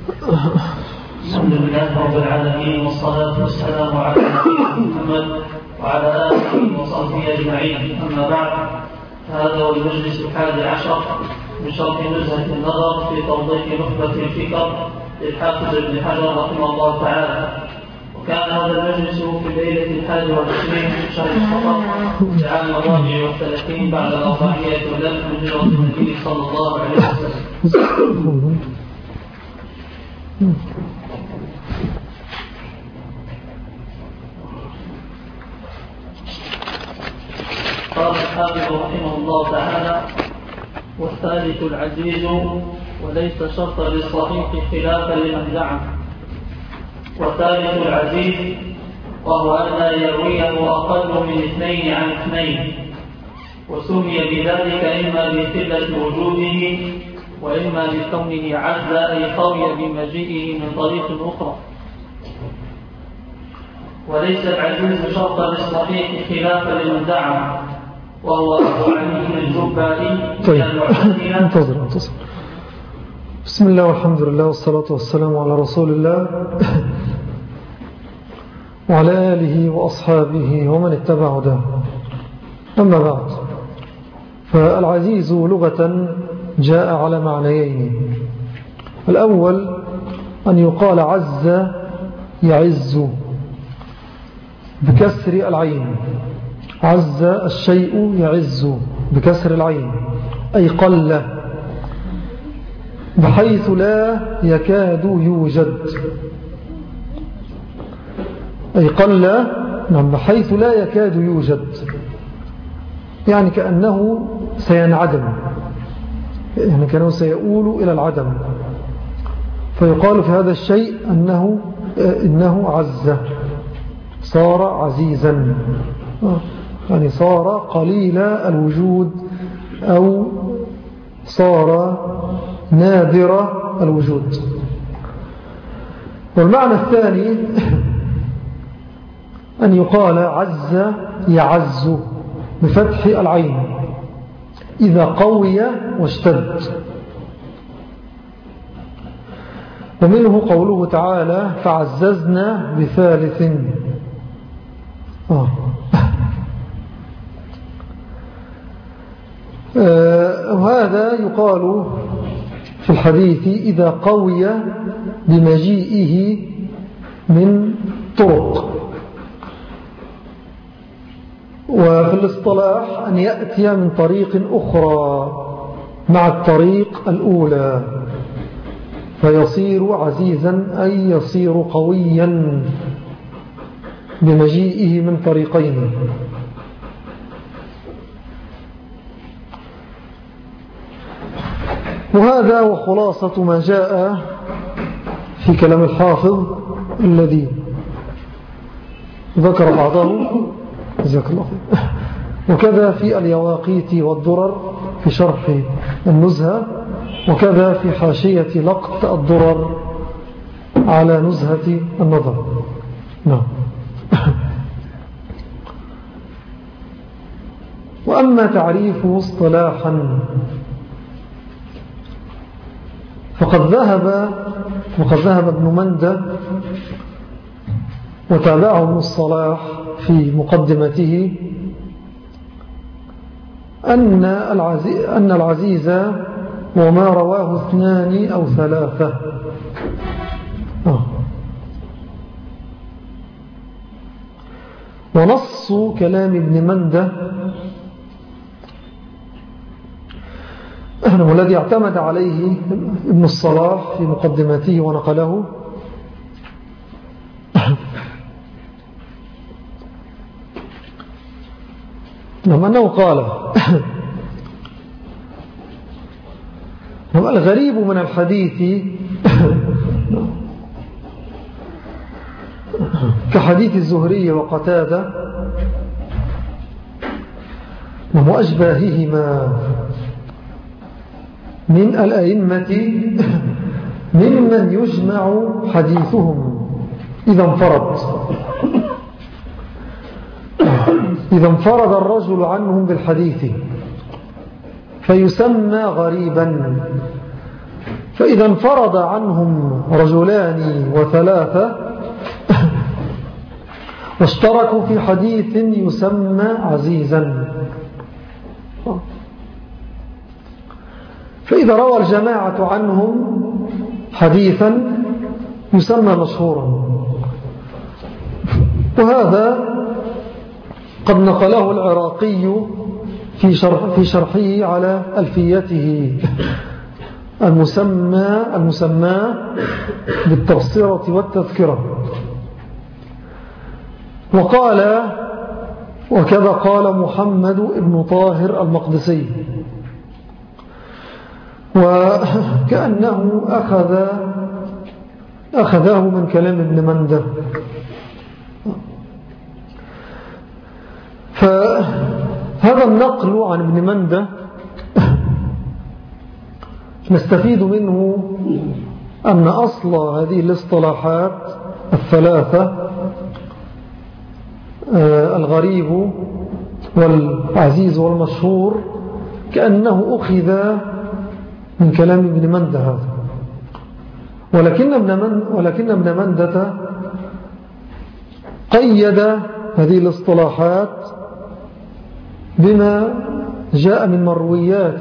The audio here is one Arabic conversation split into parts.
الحمد لله رب العالمين، والصلاة والسلام على نبينا محمد وعلى آله وصحبه أجمعين. أما بعد، هذا هو المجلس 11 من شرح نزهة النظر في توضيح نخبة الفكر للحافظ ابن حجر رحمه الله تعالى. وكان هذا المجلس في الليلة 21 من شهر صفر لعام 34 بعد 400 من هجرة النبي صلى الله عليه وسلم. قال الحافظ رحمه الله تعالى: والثالث العزيز وليس شرطا للصحيح خلافا لمن زعم. والثالث العزيز وهو أن يرويه أقل من 2 عن 2، وسمي بذلك إما بقلة وجوده وإما بكونه عز أي قوي بمجيئه من طريق أخرى. وليس العزيز شرطا للصحيح خلافا لمن زعم، وهو أبو علي الجبائي. انتظر. بسم الله والحمد لله والصلاة والسلام على رسول الله وعلى آله وأصحابه ومن اتبع هداه. أما بعد، فالعزيز لغة جاء على معنيين. الأول أن يقال عز يعز بكسر العين، عز الشيء يعز بكسر العين، أي قل بحيث لا يكاد يوجد، أي قل بحيث لا يكاد يوجد، يعني كأنه سينعدم، يعني كأنه سيؤول إلى العدم، فيقال في هذا الشيء إنه عز، صار عزيزا، يعني صار قليل الوجود أو صار نادر الوجود. والمعنى الثاني أن يقال عز يعز بفتح العين إذا قوي واشتد. ومنه قوله تعالى: فعززنا بثالث. وهذا يقال في الحديث إذا قوي بمجيئه من طرق. وفي الاصطلاح أن يأتي من طريق أخرى مع الطريق الأولى فيصير عزيزا، أي يصير قويا بمجيئه من طريقين. وهذا وخلاصة ما جاء في كلام الحافظ الذي ذكر بعضه، جزاك الله خير. وكذا في اليواقيت والدرر في شرح النزهة، وكذا في حاشية لقط الدرر على نزهة النظر. نعم. وأما تعريفه اصطلاحا فقد ذهب ابن مندة وتابعه ابن الصلاح في مقدمته أن العزيز وما رواه 2 أو 3. ونص كلام ابن مندة والذي اعتمد عليه ابن الصلاح في مقدمته ونقله أنه قال: الغريب من الحديث كحديث الزهري وقتادة وأشباههما من الأئمة ممن يجمع حديثهم إذا انفرد الرجل عنهم بالحديث فيسمى غريبا، فإذا انفرد عنهم رجلان وثلاثة واشتركوا في حديث يسمى عزيزا، فإذا روى الجماعة عنهم حديثا يسمى مشهورا. وهذا قد نقله العراقي في شرحه على ألفيته المسمى بالتبصرة والتذكرة. وكذا قال محمد بن طاهر المقدسي، وكأنه أخذه من كلام ابن مندة. فهذا النقل عن ابن مندة نستفيد منه أن أصل هذه الاصطلاحات الثلاثة، الغريب والعزيز والمشهور، كأنه أخذ من كلام ابن مندة هذا. ولكن ابن مندة قيد هذه الاصطلاحات بما جاء من مرويات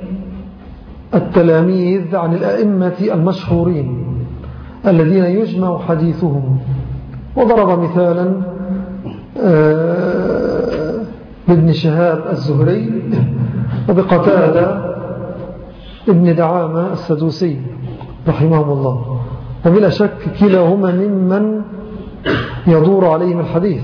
التلاميذ عن الأئمة المشهورين الذين يجمع حديثهم. وضرب مثالا بابن شهاب الزهري وبقتادة ابن دعامة السدوسي رحمهم الله، وبلا شك كلاهما ممن يدور عليهم الحديث،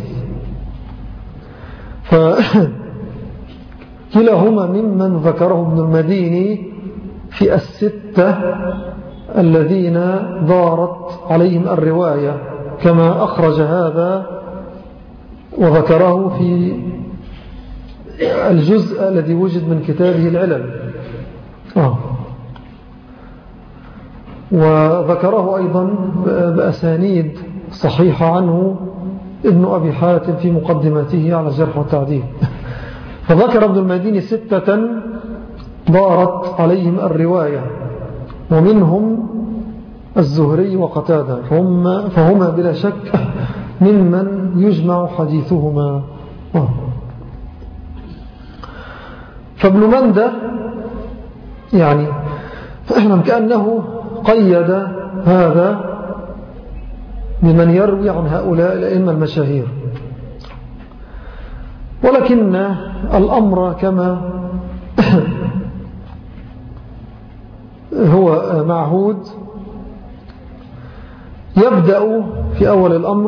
كلاهما ممن ذكره ابن المديني في الستة الذين دارت عليهم الرواية، كما أخرج هذا وذكره في الجزء الذي وجد من كتابه العلل. وذكره أيضا بأسانيد صحيحة عنه ابن أبي حاتم في مقدمته على الجرح والتعديل. فذكر ابن المديني ستة دارت عليهم الرواية، ومنهم الزهري وقتادة، فهما بلا شك ممن يجمع حديثهما. فابن مندة يعني كأنه قيد هذا بمن يروي عن هؤلاء الأئمة المشاهير. ولكن الأمر كما هو معهود يبدأ في أول الأمر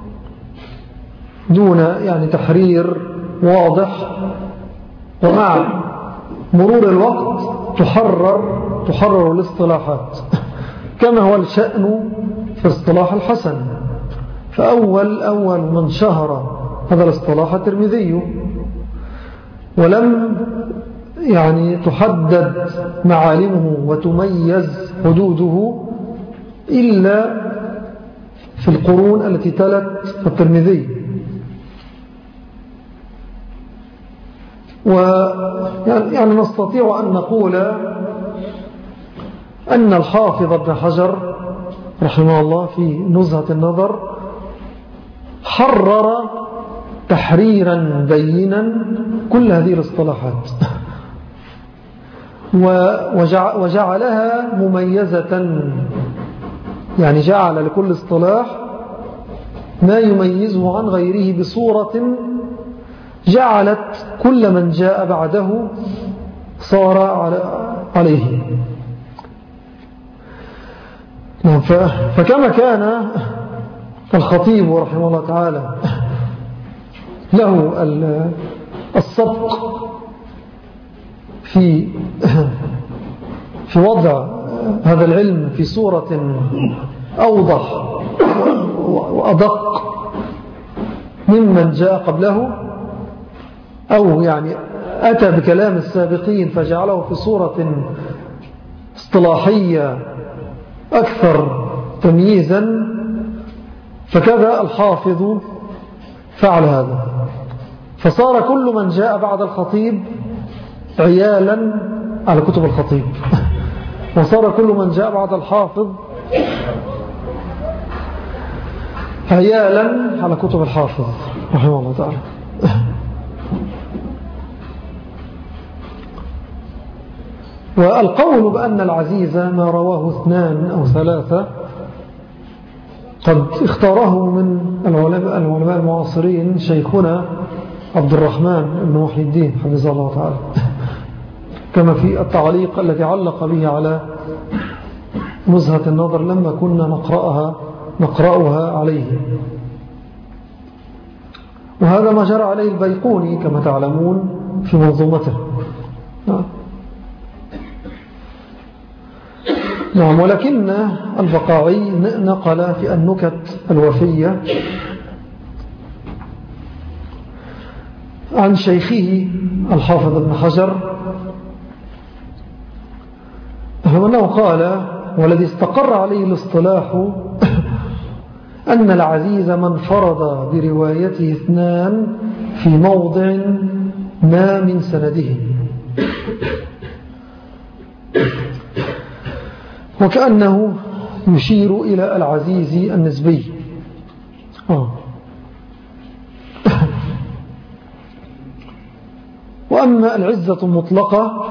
دون تحرير واضح، ومع مرور الوقت تحرر الاصطلاحات كما هو الشأن في اصطلاح الحسن. فأول من شهر هذا الاصطلاح الترمذي، ولم تحدد معالمه وتميز حدوده إلا في القرون التي تلت الترمذي. نستطيع أن نقول أن الحافظ ابن حجر رحمه الله في نزهة النظر حرر تحريرا بينا كل هذه الاصطلاحات، وجعلها مميزة، جعل لكل اصطلاح ما يميزه عن غيره بصورة جعلت كل من جاء بعده صار عليه. فكما كان الخطيب رحمه الله تعالى له السبق في وضع هذا العلم في صورة أوضح وأدق ممن جاء قبله، أو أتى بكلام السابقين فجعله في صورة اصطلاحية أكثر تمييزا، فكذا الحافظ فعل هذا، فصار كل من جاء بعد الخطيب عيالا على كتب الخطيب وصار كل من جاء بعد الحافظ عيالا على كتب الحافظ رحمه الله تعالى. والقول بأن العزيز ما رواه 2 أو 3 قد اختاره من العلماء المعاصرين شيخنا عبد الرحمن بن محي الدين حفظه الله تعالى، كما في التعليق الذي علق به على نزهة النظر لما كنا نقرأها عليه. وهذا ما جرى عليه البيقوني كما تعلمون في منظومته. نعم. ولكن البقاعي نقل في النكت الوفية عن شيخه الحافظ ابن حجر أنه قال: والذي استقر عليه الاصطلاح أن العزيز من فرض بروايته 2 في موضع ما من سنده، وكأنه يشير إلى العزيز النسبي. وأما العزة المطلقة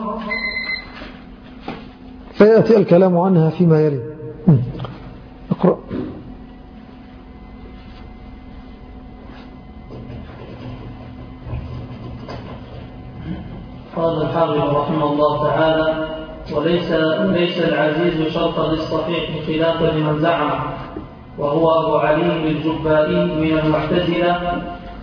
فيأتي الكلام عنها فيما يلي. اقرأ. قال الحافظ رحمه الله تعالى: وليس العزيز شرطا للصحيح خلافا لمن زعم، وهو أبو علي الجبائي من المعتزلة،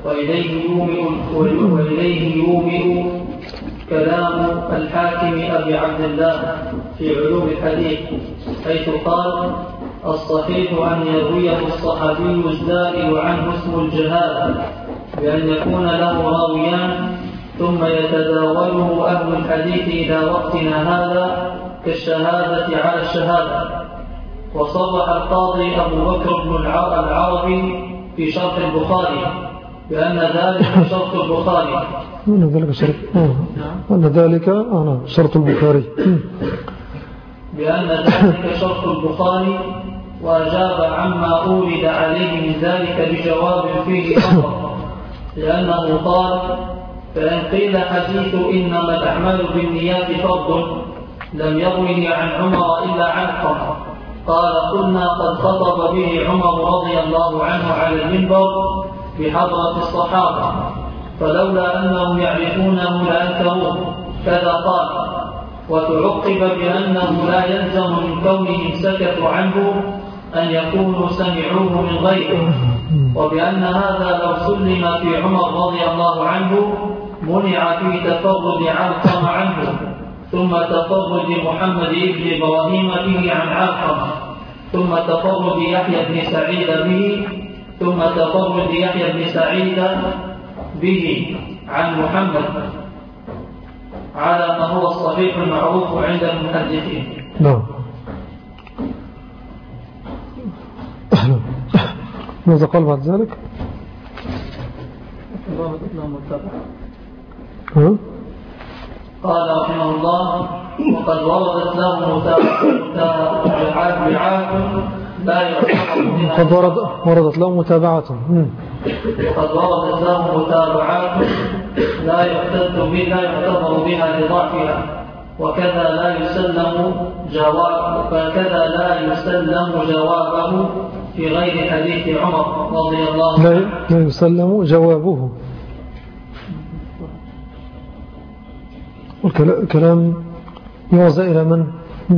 وإليه يومئ كلام الحاكم أبي عبد الله في علوم الحديث، حيث قال: الصحيح أن يرويه الصحابي الزائل عنه اسم الجهالة، بأن يكون له راويان ثم يتداوله أهل الحديث إلى وقتنا هذا كالشهادة على الشهادة. وصرح القاضي أبو بكر بن العربي في شرح البخاري بأن ذلك شرط البخاري. أن ذلك شرط البخاري. بأن ذلك شرط البخاري، وأجاب عما أورد عليه من ذلك بجواب فيه نظر، لأنه قال: فإن قيل حديث إنما الأعمال بالنيات فرض لم يروه عن عمر إلا علقمة، قال: قلنا قد خطب به عمر رضي الله عنه على المنبر بحضرة الصحابة، فلولا أنهم يعرفونه لأنكروه، كذا قال. وتعقب بأنه لا يلزم من كونهم سكتوا عنه أن يكونوا سمعوه من غيره، وبأن هذا لو سلم في عمر رضي الله عنه منع في تفرد علقمة عنه، ثم تفرد محمد بن إبراهيم به عن علقمة، ثم تفرد يحيى بن سعيد به، ثم تفرد يحيى بن سعيد به عن محمد، على ما هو الصحيح المعروف عند المحدثين. نعم. ماذا قال بعد ذلك؟ قال رحمه الله: وقد وردت له متابعات لا يعتبر بها، وردت له متابعات، وقد وردت له متابعات لا يعتبر بها لضعفها، وكذا لا يسلم جوابه في غير حديث عمر رضي الله عنه. لا يسلم جوابه. الكلام يوزع إلى من؟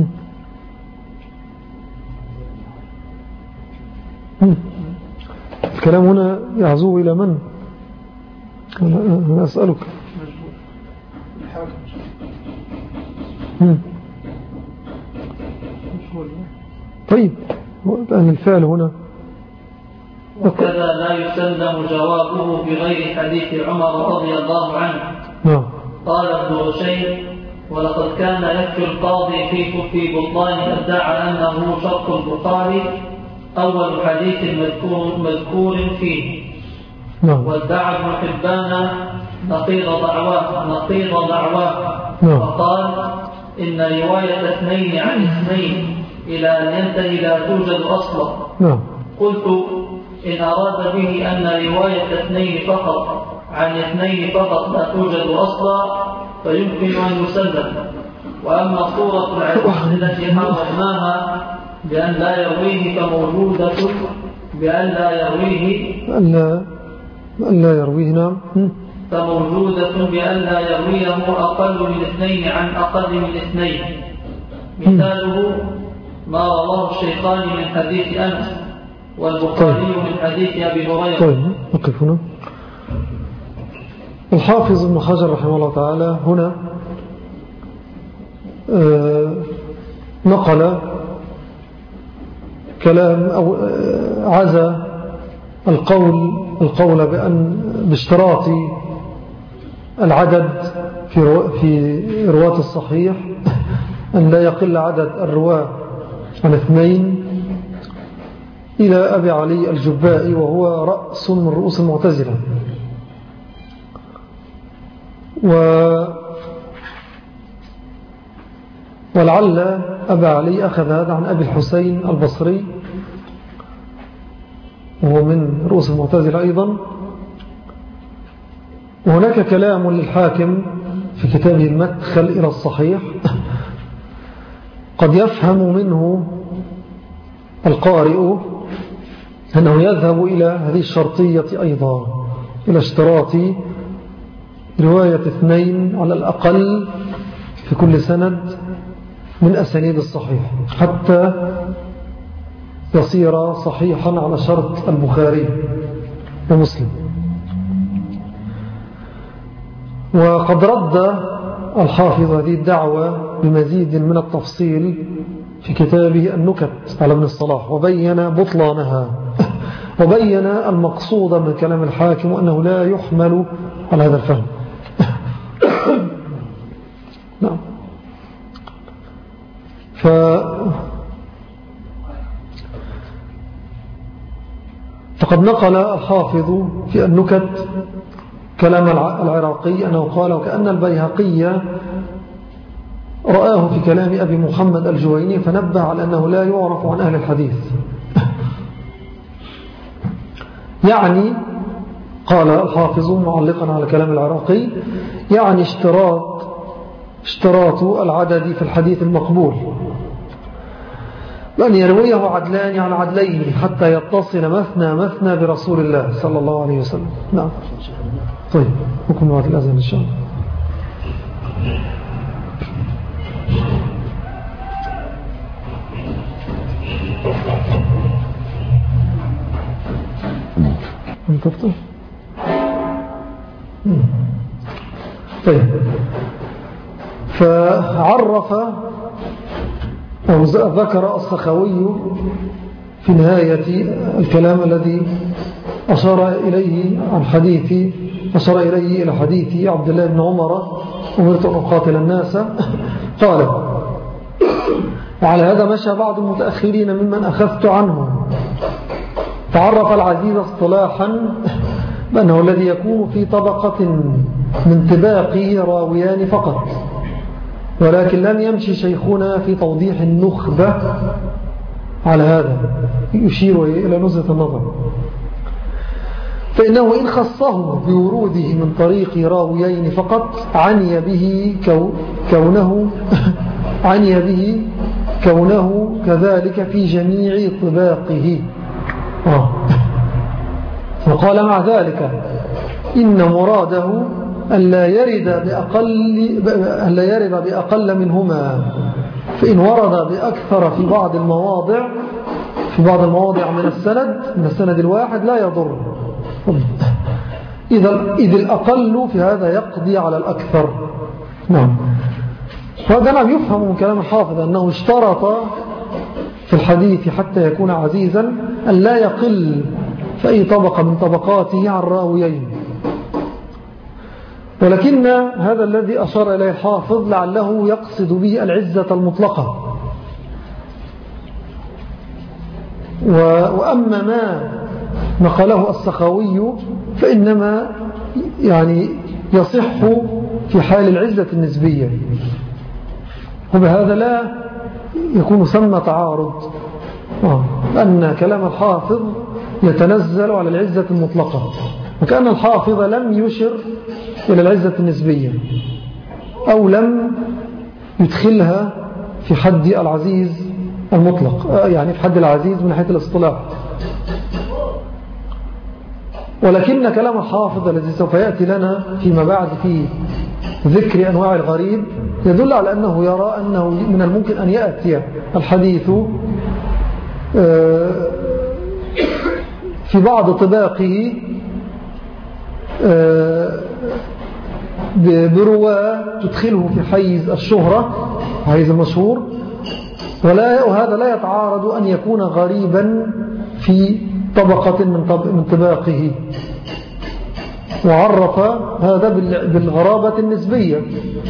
الكلام هنا يعزو إلى من؟ أنا أسألك. طيب، لأن الفعل هنا. وكذا لا يسلم جوابه بغير حديث عمر رضي الله عنه. قال ابن رشيد: ولقد كان يكفي القاضي في بطلان ادعى أنه شرط البخاري أول حديث مذكور فيه، وادعى ابن حبان نقيض دعواه، وقال: إن رواية اثنين عن اثنين إلى أن ينتهي لا توجد أصلا. قلت إن أراد به أن رواية اثنين فقط عن اثنين فقط لا توجد أصلا فيمكن أن يسلم. وأما صورة العدد التي حرمناها بأن لا يرويه فموجودة بأن لا يرويه نعم فموجودة بأن لا يرويه أقل من اثنين عن أقل من اثنين. مثاله ما رواه الشيخان من حديث أنس والبخاري من حديث أبي هريرة. طيب نقف هنا. الحافظ ابن حجر رحمه الله تعالى هنا نقل كلام أو عزى القول باشتراط العدد في رواة الصحيح أن لا يقل عدد الرواة عن اثنين إلى أبي علي الجبائي وهو رأس من رؤوس المعتزلة. ولعل أبا علي أخذ هذا عن أبي الحسين البصري وهو من رؤوس المعتزلة أيضا. وهناك كلام للحاكم في كتابه المدخل إلى الصحيح قد يفهم منه القارئ أنه يذهب إلى هذه الشرطية أيضا، إلى اشتراط رواية اثنين على الأقل في كل سند من أسانيد الصحيح حتى يصير صحيحا على شرط البخاري ومسلم. وقد رد الحافظ هذه الدعوة بمزيد من التفصيل في كتابه النكت على ابن الصلاح وبين بطلانها وبين المقصود من كلام الحاكم وأنه لا يحمل على هذا الفهم. نعم. فقد نقل الحافظ في النكت كلام العراقي أنه قال وكأن البيهقي رآه في كلام أبي محمد الجويني فنبه على أنه لا يعرف عن أهل الحديث. يعني قال الحافظ معلقا على كلام العراقي يعني اشتراط العدد في الحديث المقبول بأن يرويه عدلان عن عدلين حتى يتصل مثنى برسول الله صلى الله عليه وسلم. نعم. طيب حكم بعد الأذان إن شاء الله. انتفتح. طيب فعرف أو ذكر السخاوي في نهاية الكلام الذي أشار إليه إلى حديث عبد الله بن عمر أمرت أن أقاتل الناس قال وعلى هذا مشى بعض المتأخرين ممن أخذت عنهم. تعرف العزيز اصطلاحا بأنه الذي يكون في طبقة من طباقه راويان فقط، ولكن لم يمشي شيخنا في توضيح النخبة على هذا، يشير إلى نزهة النظر. فإنه إن خصه بوروده من طريق راويين فقط عني به كونه كذلك في جميع طباقه. وقال مع ذلك إن مراده ألا يرد بأقل منهما، فإن ورد بأكثر في بعض المواضع من السند الواحد لا يضر، إذ الأقل في هذا يقضي على الأكثر. نعم. وهذا نعم يفهم من كلام الحافظ أنه اشترط في الحديث حتى يكون عزيزا أن لا يقل في أي طبقة من طبقاته عن راويين، ولكن هذا الذي أشار إليه الحافظ لعله يقصد به العزة المطلقة. وأما ما نقله السخاوي فإنما يعني يصح في حال العزة النسبية، وبهذا لا يكون ثم تعارض، أن كلام الحافظ يتنزل على العزة المطلقة، وكأن الحافظ لم يشر إلى العزة النسبية أو لم يدخلها في حد العزيز المطلق، يعني في حد العزيز من حيث الاصطلاح. ولكن كلام الحافظ الذي سوف يأتي لنا فيما بعد في ذكر أنواع الغريب يدل على أنه يرى أنه من الممكن أن يأتي الحديث في بعض طباقه برواة تدخله في حيز الشهرة، حيز المشهور، وهذا لا يتعارض أن يكون غريبا في طبقة من طباقه، وعرف هذا بالغرابة النسبية.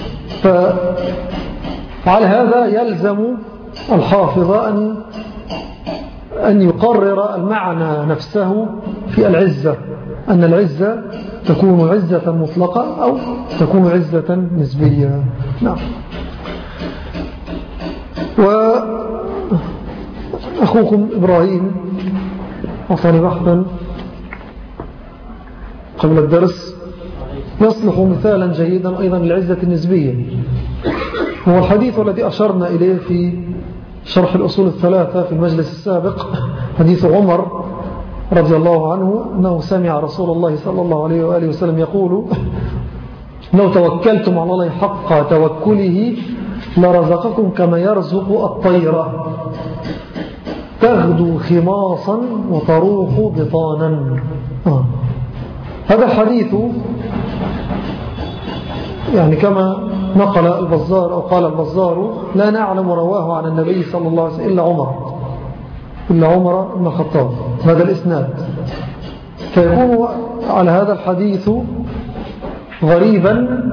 فعلى هذا يلزم الحافظ أن يقرر المعنى نفسه في العزة، أن العزة تكون عزة مطلقة أو تكون عزة نسبية. نعم. وأخوكم إبراهيم أعطاني بحثا قبل الدرس يصلح مثالا جيدا أيضا للعزة النسبية، هو الحديث الذي أشرنا إليه في شرح الأصول الثلاثة في المجلس السابق، حديث عمر رضي الله عنه أنه سمع رسول الله صلى الله عليه وآله وسلم يقول: لو توكلتم على الله حق توكله لرزقكم كما يرزق الطيرة تغدو خماصا وتروح بطانا. هذا الحديث يعني كما نقل البزار أو قال البزار: لا نعلم رواه عن النبي صلى الله عليه وسلم إلا عمر بن الخطاب، هذا الإسناد. فيكون على هذا الحديث غريبا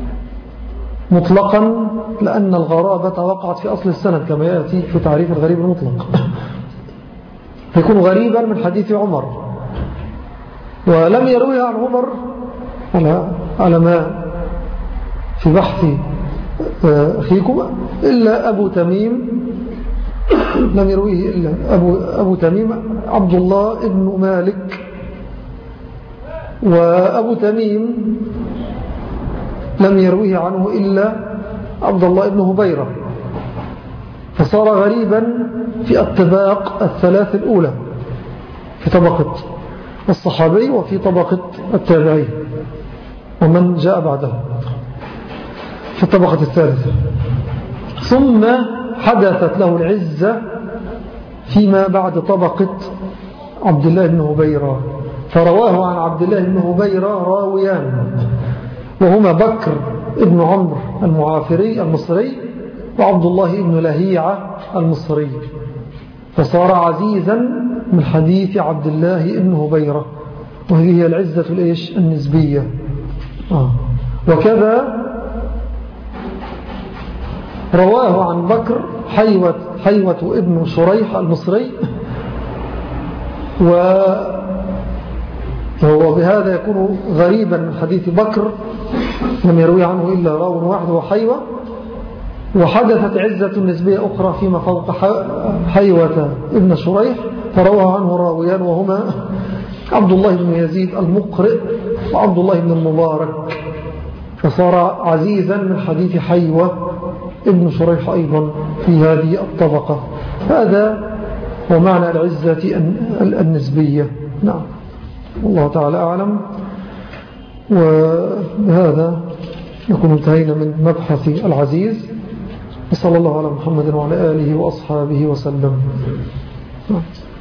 مطلقا، لأن الغرابة وقعت في أصل السند كما يأتي في تعريف الغريب المطلق، فيكون غريبا من حديث عمر. ولم يروي عن عمر على ما في بحث أخيكم إلا أبو تميم، لم يرويه إلا أبو تميم عبد الله ابن مالك، وأبو تميم لم يرويه عنه إلا عبد الله ابن هبيرة، فصار غريبا في الطباق الثلاث الأولى، في طبقة الصحابي وفي طبقة التابعي ومن جاء بعده في الطبقة الثالثة. ثم حدثت له العزة فيما بعد طبقة عبد الله بن هبيرة، فرواه عن عبد الله بن هبيرة راويان، وهما بكر ابن عمرو المعافري المصري وعبد الله بن لهيعة المصري، فصار عزيزا من حديث عبد الله بن هبيرة، وهذه هي العزة النسبية. وكذا رواه عن بكر حيوة ابن شريح المصري، وهو بهذا يكون غريبا من حديث بكر، لم يروي عنه إلا راو واحد وحيوة. وحدثت عزة نسبية أخرى فيما فوق حيوة ابن شريح، فروى عنه راويان وهما عبد الله بن يزيد المقرئ وعبد الله بن المبارك، فصار عزيزا من حديث حيوة ابن شريح أيضا في هذه الطبقة. هذا هو معنى العزة النسبية. نعم، والله تعالى أعلم. وبهذا نكون انتهينا من مبحث العزيز، وصلى الله على محمد وعلى آله وأصحابه وسلم. نعم.